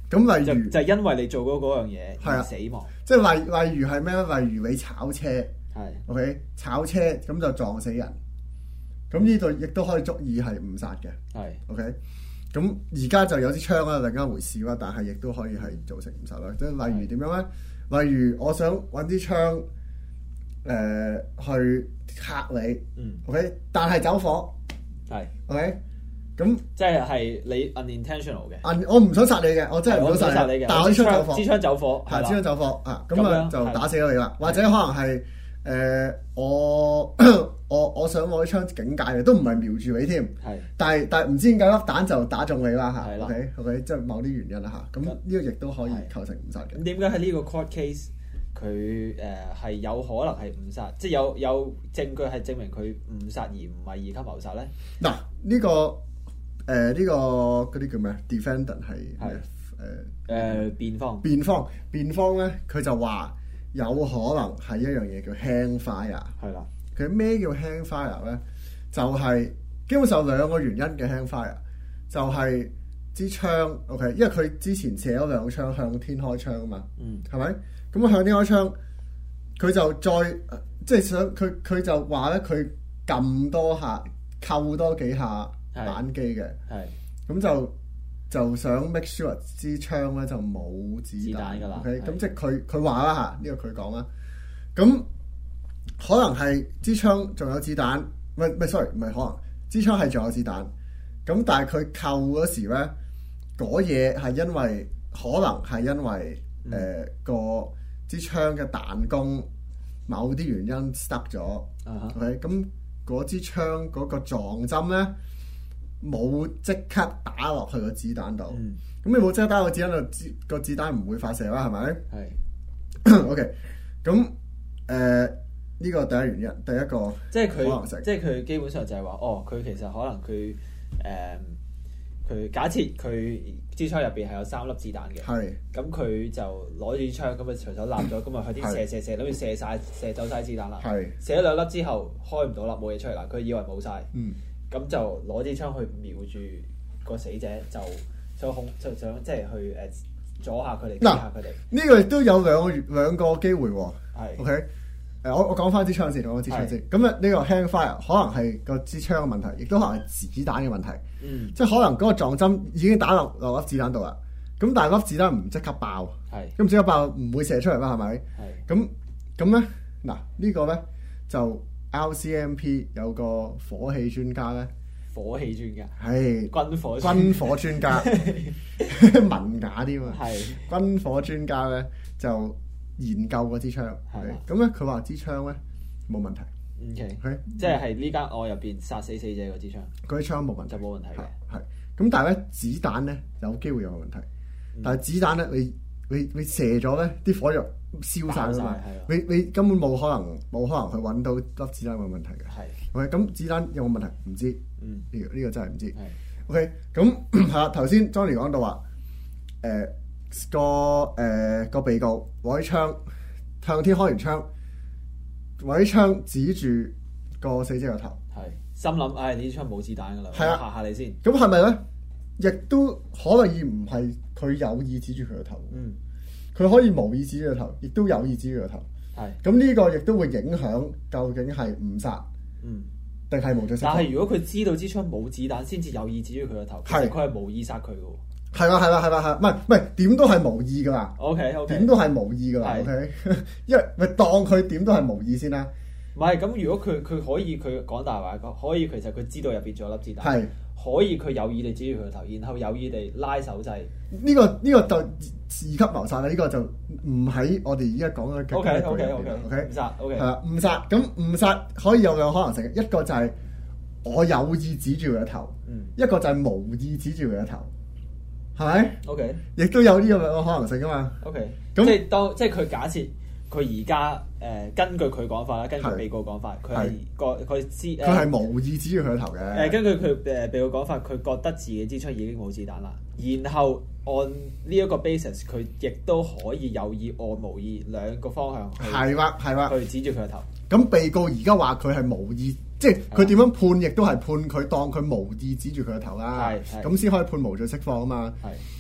咁例如就就係因為你做嗰嗰樣嘢而死亡。 即係例例如係咩咧？例如你炒車， 係 OK 炒車咁就撞死人，咁呢度亦都可以足以係誤殺嘅。 係 OK。咁而家就有支槍啦，另一回事啦，但係亦都可以係造成誤殺啦。即係例如點樣咧？例如我想揾支槍誒、呃、去嚇你、 嗯、 OK， 但係走火， 係 OK， 咁即係係你 unintentional 嘅。 我唔想殺你嘅，我真係唔想殺你嘅， 但係我支槍走火， 支槍走火， 係支槍走火啊！咁啊就打死咗你啦，或者可能係誒、呃、我。我我想攞啲槍警戒嘅，都唔係瞄住你添，但係但係唔知點解粒彈就打中你啦嚇。OK OK，即係某啲原因啦嚇。咁呢個亦都可以構成誤殺嘅。 咁點解喺呢個 court case 佢誒係有可能係誤殺，即係有有證據係證明佢誤殺而唔係二級謀殺咧？ 嗱，呢、呢個誒呢、呃呢個嗰啲叫咩 defendant 係誒誒辯方辯方辯方咧，佢就話有可能係一樣嘢叫 hang fire。係啦。佢咩叫 hang fire 咧？就係、是、基本上有兩個原因嘅 hang fire，就係支槍 OK，因為佢之前射咗兩槍向天開槍啊嘛，嗯，係咪？咁向天開槍，佢就再即係想佢佢就話咧，佢撳多下扣多幾下扳機嘅，係咁就就想 make sure 支槍咧就冇子彈㗎啦。OK， 咁即係佢佢話啦嚇，呢個佢講啦，咁。可能係支槍仲有子彈，唔係唔係 sorry， 唔係可能支槍係仲有子彈，咁但係佢扣嗰時咧，嗰嘢係因為可能係因為誒、嗯呃、個支槍嘅彈弓某啲原因 stuck 咗、uh huh. OK， 咁嗰支槍嗰個撞針咧冇即刻打落去個子彈度，咁、嗯、你冇即刻打落個子彈度，個子彈唔會發射啦，係咪？係是。OK， 咁誒。呃呢個第一原因，第一個即係佢，即係佢基本上就係話，哦，佢其實可能佢誒，佢、呃、假設佢支槍入邊係有三粒子彈嘅，係，咁佢就攞住支槍，咁啊隨手攬咗，咁啊去啲射射射，諗住射晒射走晒子彈啦，係，射咗兩粒之後開唔到啦，冇嘢出嚟啦，佢以為冇晒，嗯，咁就攞支槍去瞄住個死者，就想控，就想即係去誒阻下佢哋，嗱，下佢哋， 呢個亦都有兩個兩個機會喎，係 OK。誒，我我講翻支槍先，講支槍先。咁啊，呢個 hang fire 可能係個支槍嘅問題，亦都可能係子彈嘅問題。嗯，即係可能嗰個撞針已經打落落粒子彈度啦。咁但係粒子彈唔即刻爆，係咁即刻爆唔會射出嚟啦，係咪？係咁咁咧，嗱呢個咧就 R C M P 有個火器專家咧， 火器專家係軍火軍火專家，文雅啲嘛，係軍火專家咧就。研究嗰支槍，咁咧佢話支槍咧冇問題。 OK，, okay? 即係係呢間屋入邊殺死死者嗰支槍， 嗰支槍冇問題， 就冇問題嘅。 係咁，但係咧子彈咧有機會有問題。嗯、但係子彈咧，你你你射咗咧，啲火藥燒晒㗎嘛，你你根本冇可能冇可能去揾到粒子彈有問題嘅。係，OK，咁子彈有冇問題？唔知，嗯，呢、呢個呢、呢個真係唔知。係 OK，咁係啦，頭先 Johnny 講到話，誒、呃。個誒、呃、個被告攞支槍向天開完槍，攞支槍指住個死者個頭， 係心諗，唉、哎，呢支槍冇子彈噶啦，係啊，嚇下你先。 咁係咪咧？亦都可能而唔係佢有意指住佢個頭，嗯，佢可以無意指住個頭，亦都有意指住個頭，係。咁呢個亦都會影響究竟係誤殺，嗯，定係無罪釋放？ 但係如果佢知道支槍冇子彈，先至有意指住佢個頭，其實佢係無意殺佢噶。 係啦，係啦，係啦，係，唔係唔係點都係無意噶啦。 O K O K， 點都係無意噶啦。O K， 因為咪當佢點都係無意先啦。 唔係咁，如果佢佢可以佢講大話，可以其實佢知道入邊仲有粒子彈，係可以佢有意地指住佢個頭，然後有意地拉手掣。 呢個呢個就二級謀殺啦。呢個就唔喺我哋而家講嘅。 O K O K O K O K， 誤殺 O K 係啦，誤殺咁誤殺可以有兩個可能性，一個就係我有意指住佢個頭，一個就係無意指住佢個頭。係咪 ？OK， 亦都有呢個兩個可能性噶嘛。 OK，咁即係當即係佢假設佢而家誒根據佢講法啦，根據被告講法，佢係個佢知佢係無意指住佢個頭嘅。 誒，根據佢誒被告講法，佢覺得自己支槍已經冇子彈啦。然後按呢一個 basis，佢亦都可以有意按無意兩個方向。 係啦，係啦， 去指住佢個頭。 咁被告而家話佢係無意。即係佢點樣判，亦都係判佢當佢無意指住佢個頭啦，咁先可以判無罪釋放啊嘛。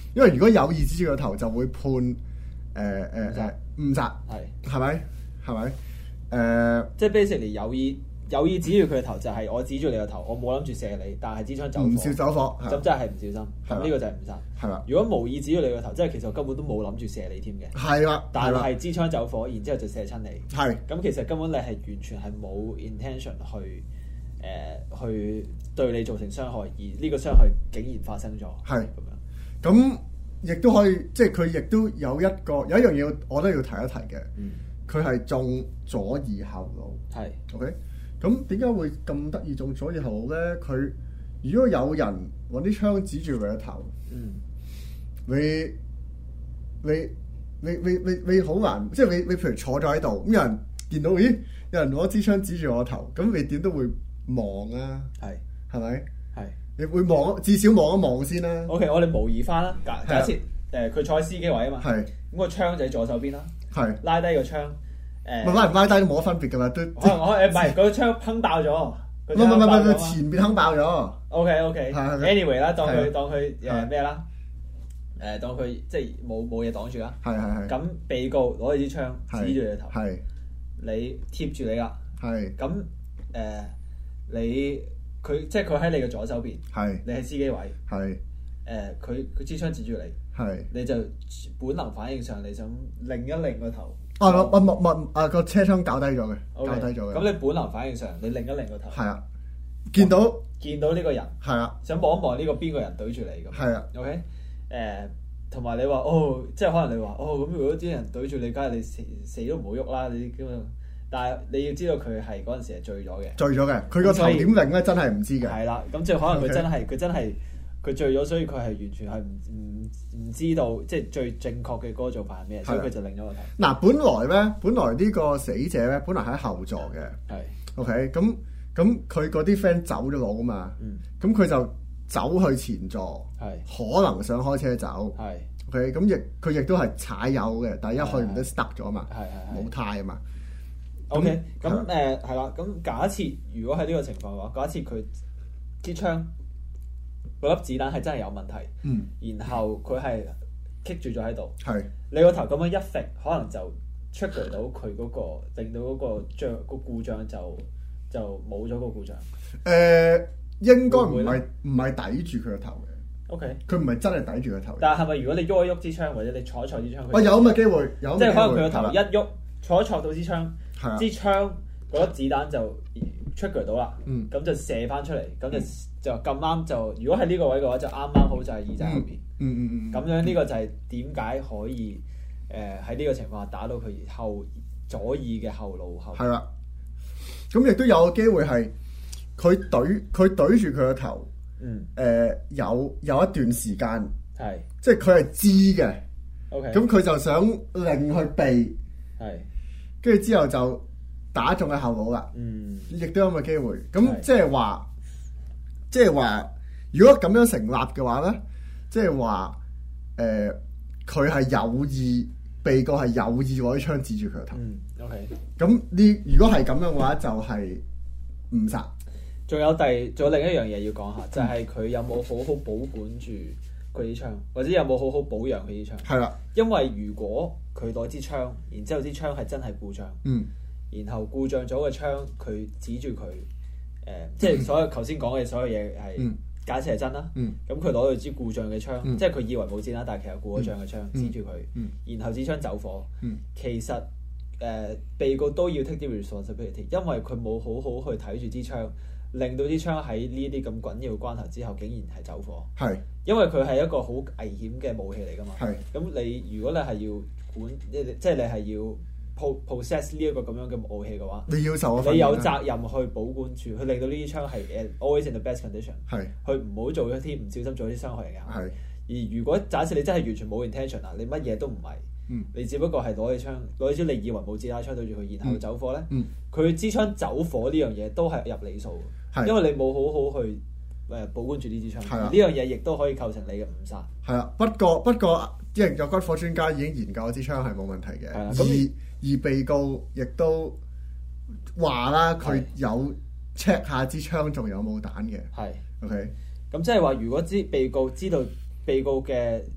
因為如果有意指住個頭，就會判誒誒誒誤殺，係係咪係咪誒？ 即係 basically 有意有意指住佢個頭，就係我指住你個頭，我冇諗住射你，但係支槍走火， 唔小走火， 咁真係唔小心，咁呢個就係誤殺。 係啦， 如果無意指住你個頭，即係其實我根本都冇諗住射你添嘅。 係啦， 但係支槍走火，然之後就射親你。 係咁，其實根本你係完全係冇 intention 去誒、呃、去對你造成傷害，而呢個傷害竟然發生咗。 係咁樣，咁亦都可以，即係佢亦都有一個有一樣嘢，我都要提一提嘅。佢係、嗯、中左耳後腦。係是 OK。咁點解會咁得意中左耳後腦咧？佢如果有人揾啲槍指住佢個頭，嗯，你你你你你你好難，即係你你譬如坐咗喺度，咁有人見到，咦，有人攞支槍指住我頭，咁你點都會望啊，係係咪？係你會望，至少望一望先啦。 OK，我哋模擬翻啦，假假設誒佢坐喺司機位啊嘛，係咁個槍就喺左手邊啦，係拉低個槍。誒， 拉唔拉低都冇乜分別噶嘛，都可能我誒唔係個槍砰爆咗， 唔係唔係唔係前面砰爆咗。 OK OK，anyway 啦，當佢當佢誒咩啦？誒當佢即係冇冇嘢擋住啦。係係係。咁被告攞住支槍指住你頭，係你貼住你啦。係咁誒，你佢即係佢喺你嘅左手邊，係你喺司機位，係誒佢佢支槍指住你，係你就本能反應上你想擰一擰個頭。 啊！我我我啊個車窗搞低咗嘅，搞低咗嘅。 咁你本能反應上，你擰一擰個頭。 係啊，見到見到呢個人。係啊， 想望一望呢個邊個人對住你咁。係啊。OK，誒，同埋你話哦，即係可能你話哦，咁如果啲人對住你，梗係你死死都唔好喐啦！你咁樣，但係你要知道佢係嗰陣時係醉咗嘅。 醉咗嘅，佢個頭點擰咧，真係唔知嘅。 係啦，咁即係可能佢真係佢真係。佢醉咗，所以佢係完全係唔唔唔知道，即係最正確嘅嗰個做法係咩，所以佢就擰咗個頭。嗱， 本來咧，本來呢個死者咧，本來喺後座嘅。係。OK，咁咁佢嗰啲 friend 走咗路啊嘛。嗯。咁佢就走去前座。係。可能想開車走。係。OK，咁亦佢亦都係踩油嘅，但係一去唔得 stuck 咗嘛。係係係。冇胎啊嘛。 OK，咁誒係啦，咁假設如果係呢個情況嘅話，假設佢支槍。嗰粒子彈係真係有問題，嗯，然後佢係棘住咗喺度，係你個頭咁樣一揈，可能就 trigger 到佢嗰個，令到嗰個障個故障就就冇咗個故障。 誒，應該唔係唔係抵住佢個頭嘅。OK，佢唔係真係抵住個頭。 但係係咪如果你喐一喐支槍，或者你坐一坐支槍， 哦有咁嘅機會，有即係可能佢個頭一喐，坐一坐到支槍，支槍嗰粒子彈就 trigger 到啦，嗯，咁就射翻出嚟，咁就。就咁啱就，如果係呢個位嘅話，就啱啱好就係耳仔後邊。嗯嗯嗯。咁樣呢個就係點解可以誒喺呢個情況下打到佢後左耳嘅後腦後。係啦。 咁亦都有個機會係佢懟佢懟住佢個頭。嗯。誒、呃、有有一段時間。係。即係佢係知嘅。OK。咁佢就想令佢避。係。跟住之後就打中佢後腦啦。嗯。亦都有咁嘅機會。咁即係話。即係話，如果咁樣成立嘅話咧，即係話，誒、呃，佢係有意，被告係有意攞啲槍指住佢個頭。嗯，OK。咁呢？如果係咁樣嘅話，就係誤殺。 仲有第，仲有另一樣嘢要講下，就係、是、佢有冇好好保管住佢啲槍，或者有冇好好保養佢啲槍。係啦。因為如果佢攞支槍，然之後支槍係真係故障，嗯，然後故障咗嘅槍，佢指住佢。誒、呃，即係所有頭先講嘅所有嘢係假設係真啦。咁佢攞到支故障嘅槍，嗯、即係佢以為冇箭啦，但係其實故咗障嘅槍、嗯、指住佢，嗯、然後支槍走火。嗯、其實誒、呃，被告都要 take 啲 responsibility，因為佢冇好好去睇住支槍，令到支槍喺呢啲咁緊要嘅關頭之後，竟然係走火。係是，因為佢係一個好危險嘅武器嚟㗎嘛。係是，咁你如果你係要管，即係你係要。possess 呢一個咁樣嘅武器嘅話， 你要受你有責任去保管住，去令到呢啲槍係 always in the best condition，係，去唔好做一啲唔小心做一啲傷害人嘅。係，而如果假設你真係完全冇 intention 啊，你乜嘢都唔係，嗯，你只不過係攞起槍，攞起支你以為冇子彈槍對住佢，然後走火咧，嗯，佢支槍走火呢樣嘢都係入理數嘅，係，因為你冇好好去誒保管住呢支槍，係啊，呢樣嘢亦都可以構成你嘅誤殺。係啊，不過不過，即係有軍火專家已經研究支槍係冇問題嘅，而而被告亦都話啦，佢有 check 下支槍仲有冇彈嘅。係 OK，咁即係話，如果知被告知道被告嘅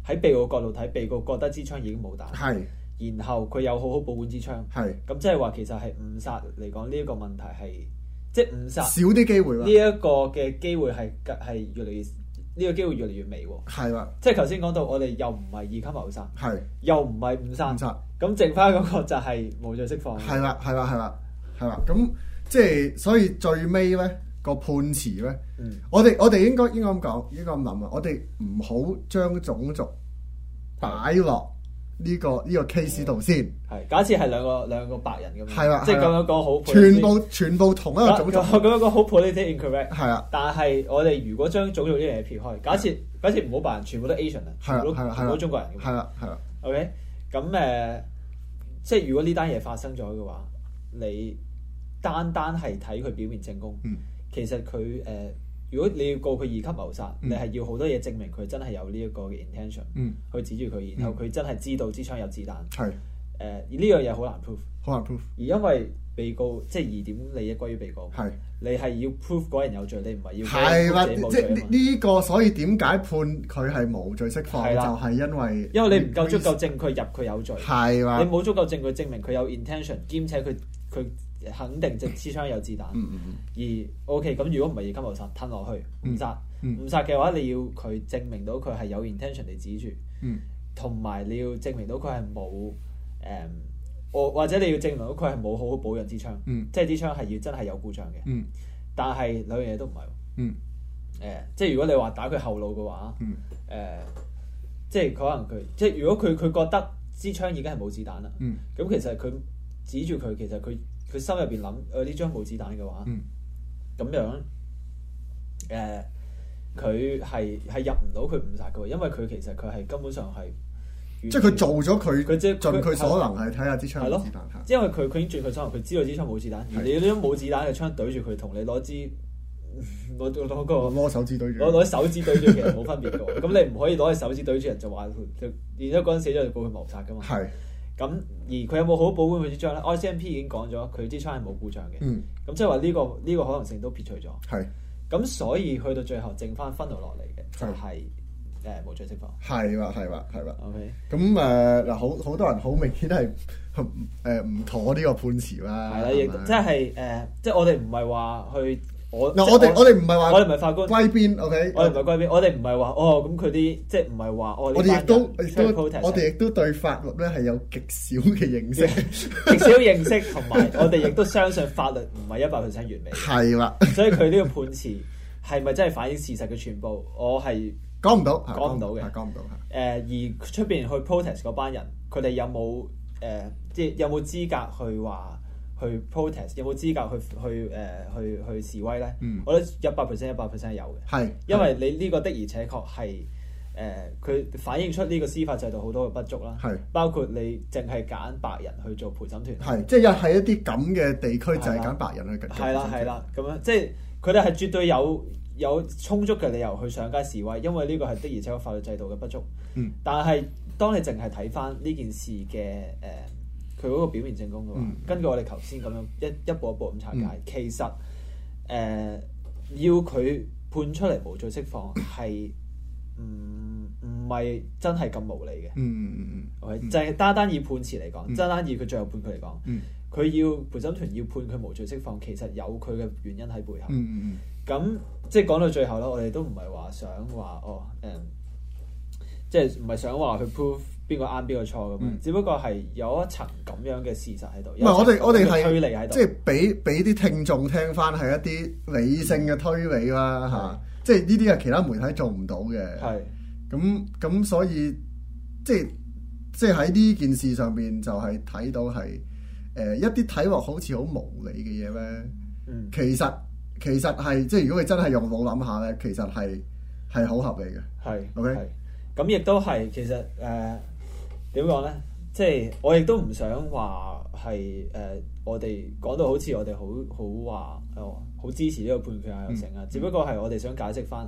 喺被告角度睇，被告覺得支槍已經冇彈， 係， 然後佢有好好保管支槍， 係， 咁即係話其實係誤殺嚟講呢一個問題係即係誤殺少啲機會呢一個嘅機會係係越嚟越呢、這個機會越嚟越微喎， 係啦， 即係頭先講到我哋又唔係二級謀殺， 係， 又唔係誤殺，咁剩翻嗰個就係無罪釋放， 係啦，係啦，係啦，係啦，咁即係所以最尾咧個判詞咧，嗯、我哋我哋應該應該咁講，應該咁諗啊，我哋唔好將種族擺落呢、這個呢、這個 case 度先。 係假設係兩個兩個白人咁樣， 係啦， 即係咁樣講好， 全部全部同一個種族， 咁樣講好 politically incorrect。 係啊，但係我哋如果將種族呢樣嘢撇開，假設假設唔好白人，全部都 Asian 啊，全部都全部都中國人咁。 係啦，係啦。 OK，咁誒、呃，即係如果呢單嘢發生咗嘅話，你單單係睇佢表面證供，嗯、其實佢誒、呃，如果你要告佢二級謀殺，嗯、你係要好多嘢證明佢真係有呢一個嘅 intention，嗯、去指住佢，然後佢真係知道支槍有子彈。係、嗯。誒，而呢樣嘢好難 prove， 好難 prove。 而因為被告即係疑點利益歸於被告，係你係要 prove 嗰人有罪，你唔係要係啦，即係呢個，所以點解判佢係無罪釋放？就係因為因為你唔夠足夠證據入佢有罪，係啦，你冇足夠證據證明佢有 intention，兼且佢佢肯定隻支槍有子彈。嗯嗯嗯。而 OK， 咁如果唔係二級謀殺，吞落去誤殺，誤殺嘅話，你要佢證明到佢係有 intention 嚟指住，嗯，同埋你要證明到佢係冇。誒，我、um, 或者你要證明到佢係冇好好保養支槍，嗯、即係支槍係要真係有故障嘅。嗯、但係兩樣嘢都唔係。誒、嗯呃，即係如果你話打佢後腦嘅話，誒、嗯呃，即係可能佢，即係如果佢佢覺得支槍已經係冇子彈啦，咁、嗯、其實佢指住佢，其實佢佢心入邊諗，誒呢張冇子彈嘅話，咁、嗯、樣，誒、呃，佢係係入唔到佢誤殺嘅，因為佢其實佢係根本上係。 即係佢做咗佢，佢即係盡佢所能係睇下支槍冇子彈。 因為佢佢已經盡佢所能，佢知道支槍冇子彈。而你呢張冇子彈嘅槍對住佢，同你攞支攞攞個攞手指對住， 攞攞手指對住其實冇分別嘅。咁你唔可以攞隻手指對住人就話，然之後嗰陣死咗就告佢謀殺㗎嘛。係。咁而佢有冇好保護佢支槍咧 ？I C M P 已經講咗，佢支槍係冇故障嘅。嗯。咁即係話呢個呢個可能性都撇除咗。係。咁所以去到最後剩翻分流落嚟嘅就係。誒無罪釋放係啦，係啦，係啦。OK，咁誒嗱，好好多人好明顯係誒唔妥呢個判詞啦。 係啦，亦即係誒，即係我哋唔係話去我嗱，我哋我哋唔係話我哋唔係法官歸邊。OK， 我哋唔係歸邊，我哋唔係話哦，咁佢啲即係唔係話我我哋亦都亦都我哋亦都對法律咧係有極少嘅認識， 極少認識，同埋我哋亦都相信法律唔係一百 percent 完美。係啦，所以佢呢個判詞係咪真係反映事實嘅全部？我係。 講唔到， 講唔到嘅， 講唔到。誒、 呃，而出邊去 protest 嗰班人，佢哋有冇誒、呃，即係有冇資格去話去 protest？有冇資格去去誒、呃、去去示威咧？嗯、我覺得一百 percent 一百 percent 有嘅。係，因為你呢個的而且確係誒，佢、呃、反映出呢個司法制度好多嘅不足啦。係，包括你淨係揀白人去做陪審團。 係，即係又係一啲咁嘅地區就係揀白人去揀。 係啦，係啦，咁樣即係佢哋係絕對有。有充足嘅理由去上街示威，因為呢個係的而且確法律制度嘅不足。嗯、但係當你淨係睇翻呢件事嘅誒佢嗰個表面證供嘅話，嗯、根據我哋頭先咁樣一一步一步咁拆解，嗯、其實誒、呃、要佢判出嚟無罪釋放係唔唔係真係咁無理嘅。嗯嗯嗯 OK，就係單單以判詞嚟講，嗯、單單以佢最後判佢嚟講，佢、嗯、要陪審團要判佢無罪釋放，其實有佢嘅原因喺背後。嗯嗯嗯咁即係講到最後啦，我哋都唔係話想話哦，誒、嗯，即係唔係想話去 prove 邊個啱邊個錯咁樣，嗯、只不過係有一層咁樣嘅事實喺度。唔係我哋我哋係推理喺度，即係俾俾啲聽眾聽翻係一啲理性嘅推理啦嚇，嗯、即係呢啲係其他媒體做唔到嘅。係咁咁，所以即係即係喺呢件事上邊就係睇到係誒、呃、一啲睇落好似好無理嘅嘢咧，嗯、其實。其實係即係如果佢真係用腦諗下咧，其實係係好合理嘅。係，OK。咁亦都係其實誒點講咧？即係我亦都唔想話係誒我哋講到好似我哋好好話哦好支持呢個判決啊又成啊，嗯、只不過係我哋想解釋翻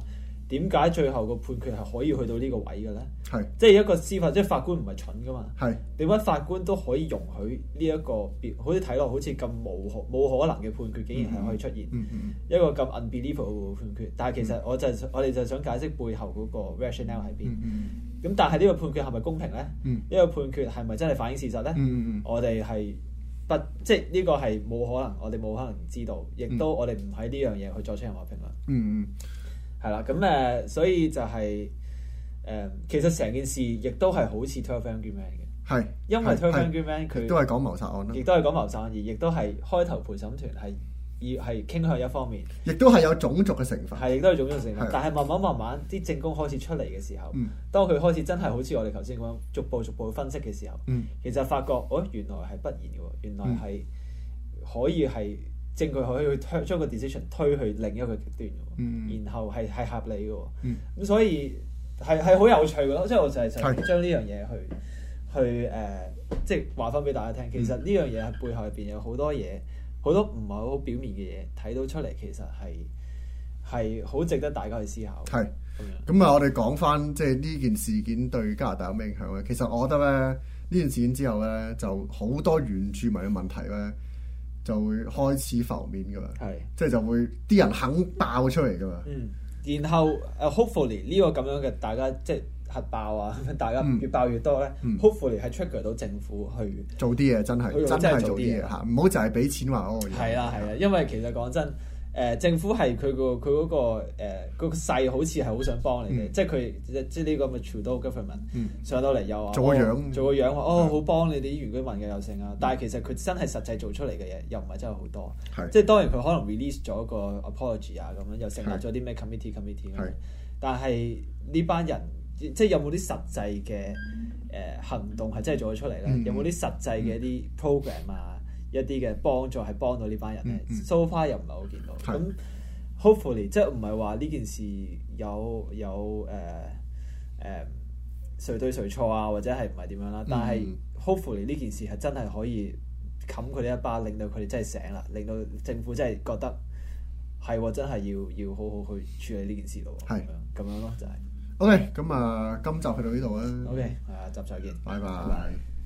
點解最後個判決係可以去到呢個位嘅咧？ 係即係一個司法，即係法官唔係蠢噶嘛。 係點解法官都可以容許呢一個好似睇落好似咁冇可冇可能嘅判決，竟然係可以出現、 嗯嗯、 一個咁 unbelievable 嘅判決？但係其實我就係、我哋就想解釋背後嗰個 rationale 喺邊。咁、 嗯嗯、 但係呢個判決係咪公平咧？呢、 嗯、 個判決係咪真係反映事實咧？ 嗯嗯、 我哋係不即係呢個係冇可能，我哋冇可能知道，亦都我哋唔喺呢樣嘢去作出任何評論。 嗯嗯。 係啦，咁誒、呃，所以就係、是、誒、呃，其實成件事亦都係好似 Twelve Angry Men 嘅， 係因為 Twelve Angry Men 佢都係講謀殺案啦， 亦都係講謀殺案，而亦都係開頭陪審團係要係傾向一方面， 亦都係有種族嘅成分， 係亦都係種族成分，但係慢慢慢慢啲證供開始出嚟嘅時候，嗯、當佢開始真係好似我哋頭先講逐步逐步分析嘅時候，嗯、其實發覺哦，原來係不然嘅喎，原來係可以係。證據可以去推將個 decision 推去另一個極端嘅，嗯、然後係係合理嘅，咁、嗯、所以係係好有趣嘅咯。即係我就係想將呢樣嘢去去誒、呃，即係話翻俾大家聽。其實呢樣嘢係背後入邊有好多嘢，好多唔係好表面嘅嘢睇到出嚟，其實係係好值得大家去思考。係咁啊！我哋講翻即係呢件事件對加拿大有咩影響咧？其實我覺得咧，呢件事件之後咧，就好多原住民嘅問題咧。就會開始浮面噶啦，係即係就會啲人肯爆出嚟噶嘛。 嗯，然後誒、uh, hopefully 呢個咁樣嘅大家即係核爆啊，大家越爆越多咧、嗯、，hopefully 係 trigger 到政府去做啲嘢，真係真係做啲嘢嚇，唔好就係俾錢話哦。 係啦係啦，因為其實講真。誒、呃、政府係佢、個佢嗰、個誒、呃個勢好似係好想幫你哋，嗯、即係佢即係呢個咁嘅 Trudeau government、嗯、上到嚟又話做個樣，哦、做個樣話哦好幫你哋啲原居民嘅又成啊，嗯、但係其實佢真係實際做出嚟嘅嘢又唔係真係好多，即係當然佢可能 release 咗個 apology 啊咁樣，又成立咗啲咩 committee committee 咁樣，但係呢班人即係有冇啲實際嘅誒、呃、行動係真係做咗出嚟咧？嗯、有冇啲實際嘅一啲 program 啊？一啲嘅幫助係幫到呢班人咧 so far 又唔係好見到。咁是 hopefully 即係唔係話呢件事有有誒誒、呃呃、誰對誰錯啊，或者係唔係點樣啦？但係 hopefully 呢件事係真係可以冚佢哋一巴，令到佢哋真係醒啦，令到政府真係覺得係喎，真係要要好好去處理呢件事咯。係咁樣咯，就係。OK， 咁啊，今集去到呢度啦。OK，下集再見。拜拜。